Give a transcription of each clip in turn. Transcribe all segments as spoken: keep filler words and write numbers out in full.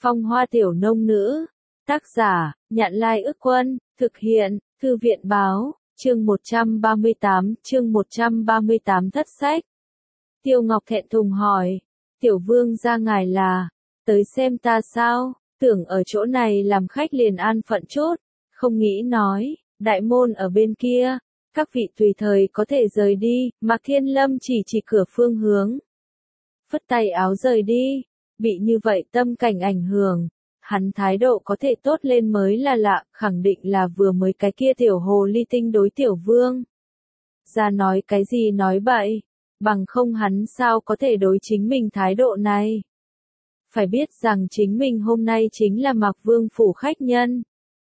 Phong hoa tiểu nông nữ. Tác giả, Nhạn Lai Ức Quân, thực hiện, Thư viện Báo, chương một trăm ba mươi tám, chương một trăm ba mươi tám thất sách. Tiêu Ngọc thẹn thùng hỏi, tiểu vương gia ngài là, tới xem ta sao, tưởng ở chỗ này làm khách liền an phận chút, không nghĩ nói, đại môn ở bên kia, các vị tùy thời có thể rời đi, Mạc Thiên Lâm chỉ chỉ cửa phương hướng. Phất tay áo rời đi, bị như vậy tâm cảnh ảnh hưởng, hắn thái độ có thể tốt lên mới là lạ, khẳng định là vừa mới cái kia tiểu hồ ly tinh đối tiểu vương. Ra nói cái gì nói bậy, bằng không hắn sao có thể đối chính mình thái độ này. Phải biết rằng chính mình hôm nay chính là Mạc Vương phủ khách nhân.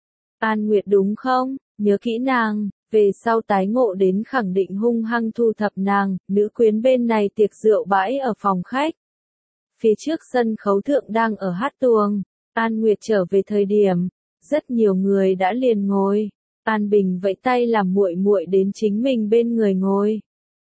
An Nguyệt đúng không, nhớ kỹ nàng, về sau tái ngộ đến khẳng định hung hăng thu thập nàng, nữ quyến bên này tiệc rượu bãi ở phòng khách. Phía trước sân khấu thượng đang ở hát tuồng, An Nguyệt trở về thời điểm, rất nhiều người đã liền ngồi. An Bình vẫy tay làm muội muội đến chính mình bên người ngồi.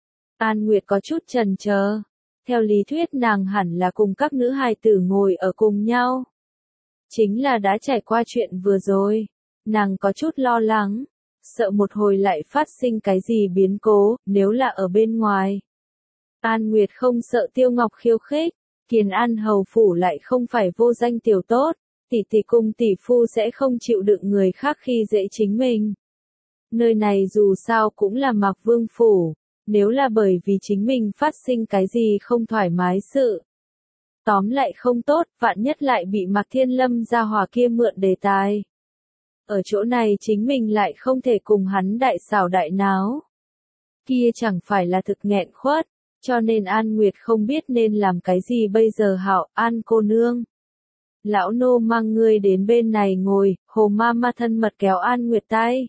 An Nguyệt có chút chần chờ, theo lý thuyết nàng hẳn là cùng các nữ hài tử ngồi ở cùng nhau. Chính là đã trải qua chuyện vừa rồi, nàng có chút lo lắng, sợ một hồi lại phát sinh cái gì biến cố, nếu là ở bên ngoài. An Nguyệt không sợ Tiêu Ngọc khiêu khích, Kiền An hầu phủ lại không phải vô danh tiểu tốt, tỷ tỷ cùng tỷ phu sẽ không chịu đựng người khác khi dễ chính mình. Nơi này dù sao cũng là Mạc Vương phủ, nếu là bởi vì chính mình phát sinh cái gì không thoải mái sự. Tóm lại không tốt, vạn nhất lại bị Mạc Thiên Lâm gia hòa kia mượn đề tài. Ở chỗ này chính mình lại không thể cùng hắn đại xảo đại náo. Kia chẳng phải là thực nghẹn khuất, cho nên An Nguyệt không biết nên làm cái gì bây giờ hảo, An cô nương. Lão nô mang ngươi đến bên này ngồi, Hồ ma ma thân mật kéo An Nguyệt tay.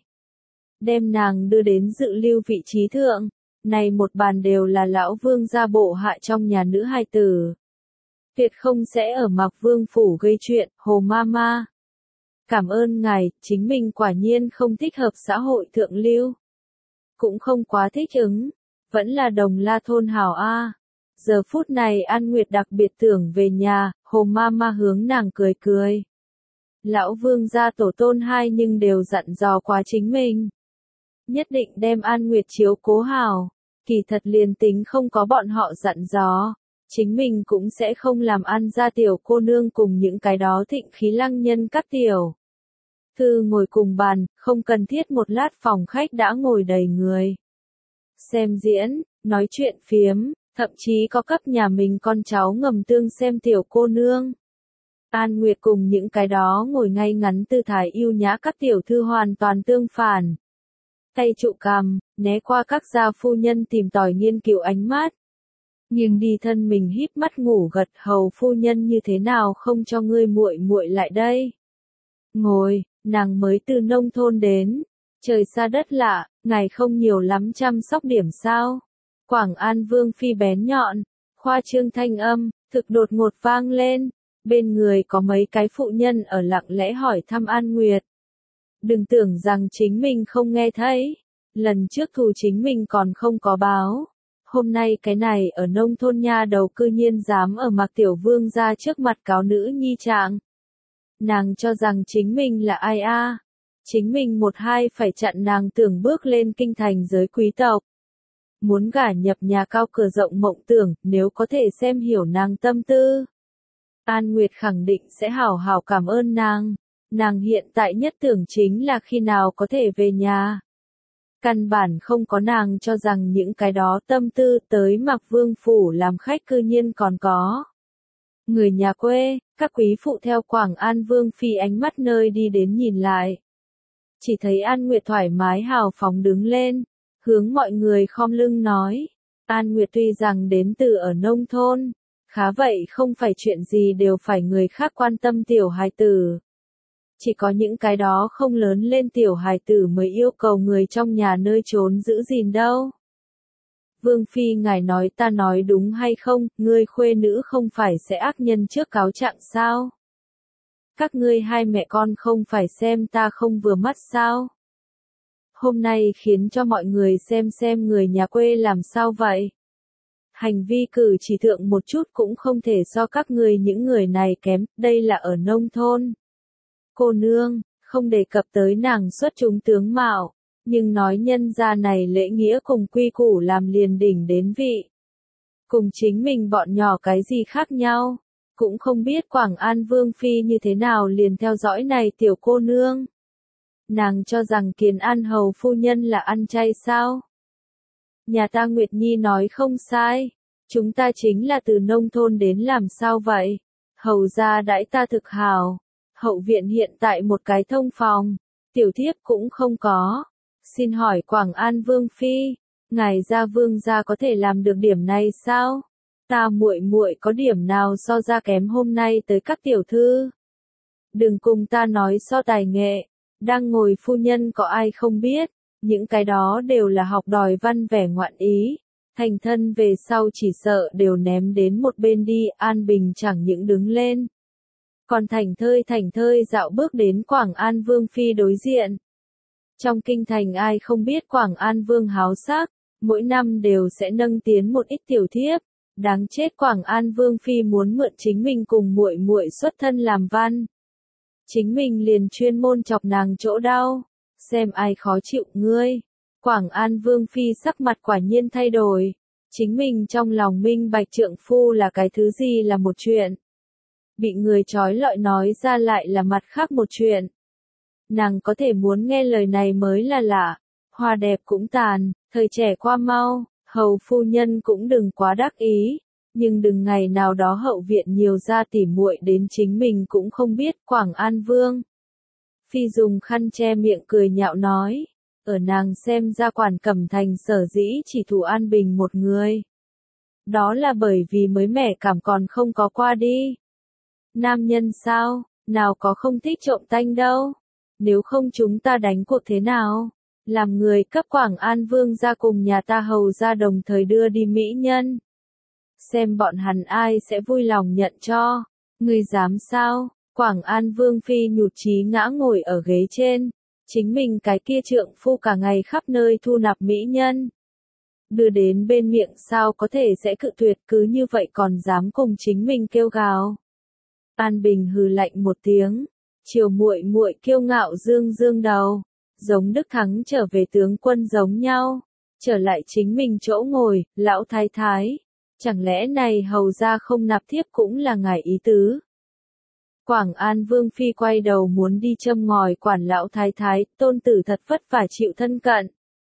Đem nàng đưa đến dự lưu vị trí thượng, này một bàn đều là lão vương gia bộ hạ trong nhà nữ hài tử. Tuyệt không sẽ ở Mạc Vương phủ gây chuyện, Hồ ma ma. Cảm ơn ngài, chính mình quả nhiên không thích hợp xã hội thượng lưu. Cũng không quá thích ứng, vẫn là Đồng La thôn hảo a. Giờ phút này An Nguyệt đặc biệt tưởng về nhà, Hồ ma ma hướng nàng cười cười. Lão vương gia tổ tôn hai nhưng đều dặn dò quá chính mình. Nhất định đem An Nguyệt chiếu cố hảo, kỳ thật liền tính không có bọn họ dặn dò, chính mình cũng sẽ không làm An gia tiểu cô nương cùng những cái đó thịnh khí lăng nhân cắt tiểu. Thư ngồi cùng bàn, không cần thiết một lát phòng khách đã ngồi đầy người. Xem diễn, nói chuyện phiếm, thậm chí có cấp nhà mình con cháu ngầm tương xem tiểu cô nương. An Nguyệt cùng những cái đó ngồi ngay ngắn tư thái yêu nhã các tiểu thư hoàn toàn tương phản. Tay trụ cằm, né qua các gia phu nhân tìm tòi nghiên cứu ánh mắt. Nhưng đi thân mình híp mắt ngủ gật, hầu phu nhân như thế nào không cho ngươi muội muội lại đây. Ngồi, nàng mới từ nông thôn đến. Trời xa đất lạ, ngài không nhiều lắm chăm sóc điểm sao. Quảng An Vương phi bén nhọn, khoa trương thanh âm, thực đột ngột vang lên. Bên người có mấy cái phụ nhân ở lặng lẽ hỏi thăm An Nguyệt. Đừng tưởng rằng chính mình không nghe thấy. Lần trước thù chính mình còn không có báo. Hôm nay cái này ở nông thôn nha đầu cư nhiên dám ở Mạc Tiểu Vương ra trước mặt cáo nữ nhi trạng. Nàng cho rằng chính mình là ai a? Chính mình một hai phải chặn nàng tưởng bước lên kinh thành giới quý tộc. Muốn gả nhập nhà cao cửa rộng mộng tưởng, nếu có thể xem hiểu nàng tâm tư. An Nguyệt khẳng định sẽ hảo hảo cảm ơn nàng. Nàng hiện tại nhất tưởng chính là khi nào có thể về nhà. Căn bản không có nàng cho rằng những cái đó tâm tư tới Mạc Vương phủ làm khách cư nhiên còn có. Người nhà quê, các quý phụ theo Quảng An Vương phi ánh mắt nơi đi đến nhìn lại. Chỉ thấy An Nguyệt thoải mái hào phóng đứng lên, hướng mọi người khom lưng nói. An Nguyệt tuy rằng đến từ ở nông thôn, khá vậy không phải chuyện gì đều phải người khác quan tâm tiểu hài tử. Chỉ có những cái đó không lớn lên tiểu hài tử mới yêu cầu người trong nhà nơi trốn giữ gìn đâu. Vương phi ngài nói ta nói đúng hay không, ngươi khuê nữ không phải sẽ ác nhân trước cáo trạng sao? Các ngươi hai mẹ con không phải xem ta không vừa mắt sao? Hôm nay khiến cho mọi người xem xem người nhà quê làm sao vậy? Hành vi cử chỉ thượng một chút cũng không thể so các người những người này kém, đây là ở nông thôn. Cô nương, không đề cập tới nàng xuất chúng tướng mạo, nhưng nói nhân gia này lễ nghĩa cùng quy củ làm liền đỉnh đến vị. Cùng chính mình bọn nhỏ cái gì khác nhau, cũng không biết Quảng An Vương Phi như thế nào liền theo dõi này tiểu cô nương. Nàng cho rằng Kiến An Hầu phu nhân là ăn chay sao? Nhà ta Nguyệt Nhi nói không sai, chúng ta chính là từ nông thôn đến làm sao vậy? Hầu gia đãi ta thực hào, hậu viện hiện tại một cái thông phòng, tiểu thiếp cũng không có. Xin hỏi Quảng An Vương Phi, ngài gia vương gia có thể làm được điểm này sao? Ta muội muội có điểm nào so ra kém hôm nay tới các tiểu thư? Đừng cùng ta nói so tài nghệ, đang ngồi phu nhân có ai không biết, những cái đó đều là học đòi văn vẻ ngoạn ý, thành thân về sau chỉ sợ đều ném đến một bên đi, An Bình chẳng những đứng lên. Còn thành thơi thành thơi dạo bước đến Quảng An Vương Phi đối diện. Trong kinh thành ai không biết Quảng An Vương háo sắc, mỗi năm đều sẽ nâng tiến một ít tiểu thiếp, đáng chết Quảng An Vương Phi muốn mượn chính mình cùng muội muội xuất thân làm văn. Chính mình liền chuyên môn chọc nàng chỗ đau, xem ai khó chịu ngươi. Quảng An Vương Phi sắc mặt quả nhiên thay đổi, chính mình trong lòng minh bạch trượng phu là cái thứ gì là một chuyện. Bị người trói lọi nói ra lại là mặt khác một chuyện. Nàng có thể muốn nghe lời này mới là lạ, hoa đẹp cũng tàn, thời trẻ qua mau, hầu phu nhân cũng đừng quá đắc ý, nhưng đừng ngày nào đó hậu viện nhiều ra tỉ muội đến chính mình cũng không biết. Quảng An Vương Phi dùng khăn che miệng cười nhạo nói, ở nàng xem ra Quản Cẩm Thành sở dĩ chỉ thủ An Bình một người. Đó là bởi vì mới mẻ cảm còn không có qua đi. Nam nhân sao, nào có không thích trộm tanh đâu. Nếu không chúng ta đánh cuộc thế nào? Làm người cấp Quảng An Vương ra cùng nhà ta hầu ra đồng thời đưa đi mỹ nhân. Xem bọn hắn ai sẽ vui lòng nhận cho. Ngươi dám sao? Quảng An Vương Phi nhụt chí ngã ngồi ở ghế trên. Chính mình cái kia trượng phu cả ngày khắp nơi thu nạp mỹ nhân. Đưa đến bên miệng sao có thể sẽ cự tuyệt, cứ như vậy còn dám cùng chính mình kêu gào. An Bình hừ lạnh một tiếng. Chiều muội muội kiêu ngạo dương dương đầu, giống Đức Thắng trở về tướng quân giống nhau, trở lại chính mình chỗ ngồi, lão thái thái, chẳng lẽ này hầu ra không nạp thiếp cũng là ngài ý tứ. Quảng An Vương Phi quay đầu muốn đi châm ngòi quản lão thái thái, tôn tử thật vất vả chịu thân cận.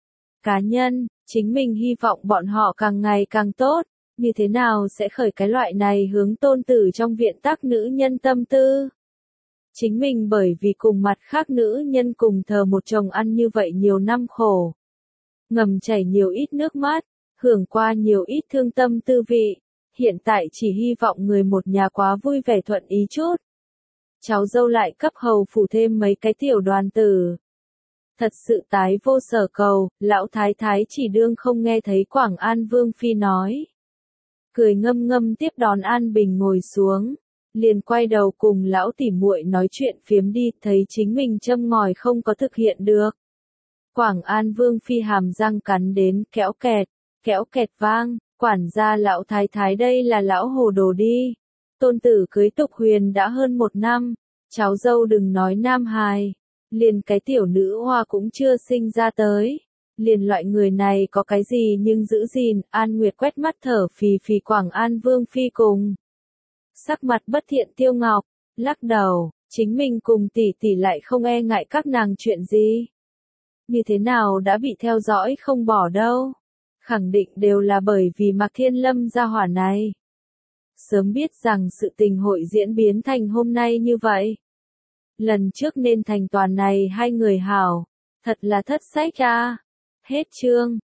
Cá nhân, chính mình hy vọng bọn họ càng ngày càng tốt, như thế nào sẽ khởi cái loại này hướng tôn tử trong viện tác nữ nhân tâm tư. Chính mình bởi vì cùng mặt khác nữ nhân cùng thờ một chồng ăn như vậy nhiều năm khổ. Ngầm chảy nhiều ít nước mắt, hưởng qua nhiều ít thương tâm tư vị, hiện tại chỉ hy vọng người một nhà quá vui vẻ thuận ý chút. Cháu dâu lại cấp hầu phủ thêm mấy cái tiểu đoàn tử. Thật sự tái vô sở cầu, lão thái thái chỉ đương không nghe thấy Quảng An Vương Phi nói. Cười ngâm ngâm tiếp đón An Bình ngồi xuống. Liền quay đầu cùng lão tỉ muội nói chuyện phiếm đi, thấy chính mình châm ngòi không có thực hiện được. Quảng An Vương Phi hàm răng cắn đến kéo kẹt, kéo kẹt vang, quản gia lão thái thái đây là lão hồ đồ đi. Tôn tử cưới Tục Huyền đã hơn một năm, cháu dâu đừng nói nam hài, liền cái tiểu nữ hoa cũng chưa sinh ra tới. Liền loại người này có cái gì nhưng giữ gìn, An Nguyệt quét mắt thở phì phì Quảng An Vương Phi cùng. Sắc mặt bất thiện Tiêu Ngọc, lắc đầu, chính mình cùng tỷ tỷ lại không e ngại các nàng chuyện gì. Như thế nào đã bị theo dõi không bỏ đâu. Khẳng định đều là bởi vì Mạc Thiên Lâm gia hỏa này. Sớm biết rằng sự tình hội diễn biến thành hôm nay như vậy. Lần trước nên thành toàn này hai người hảo, thật là thất sách a. Hết chương.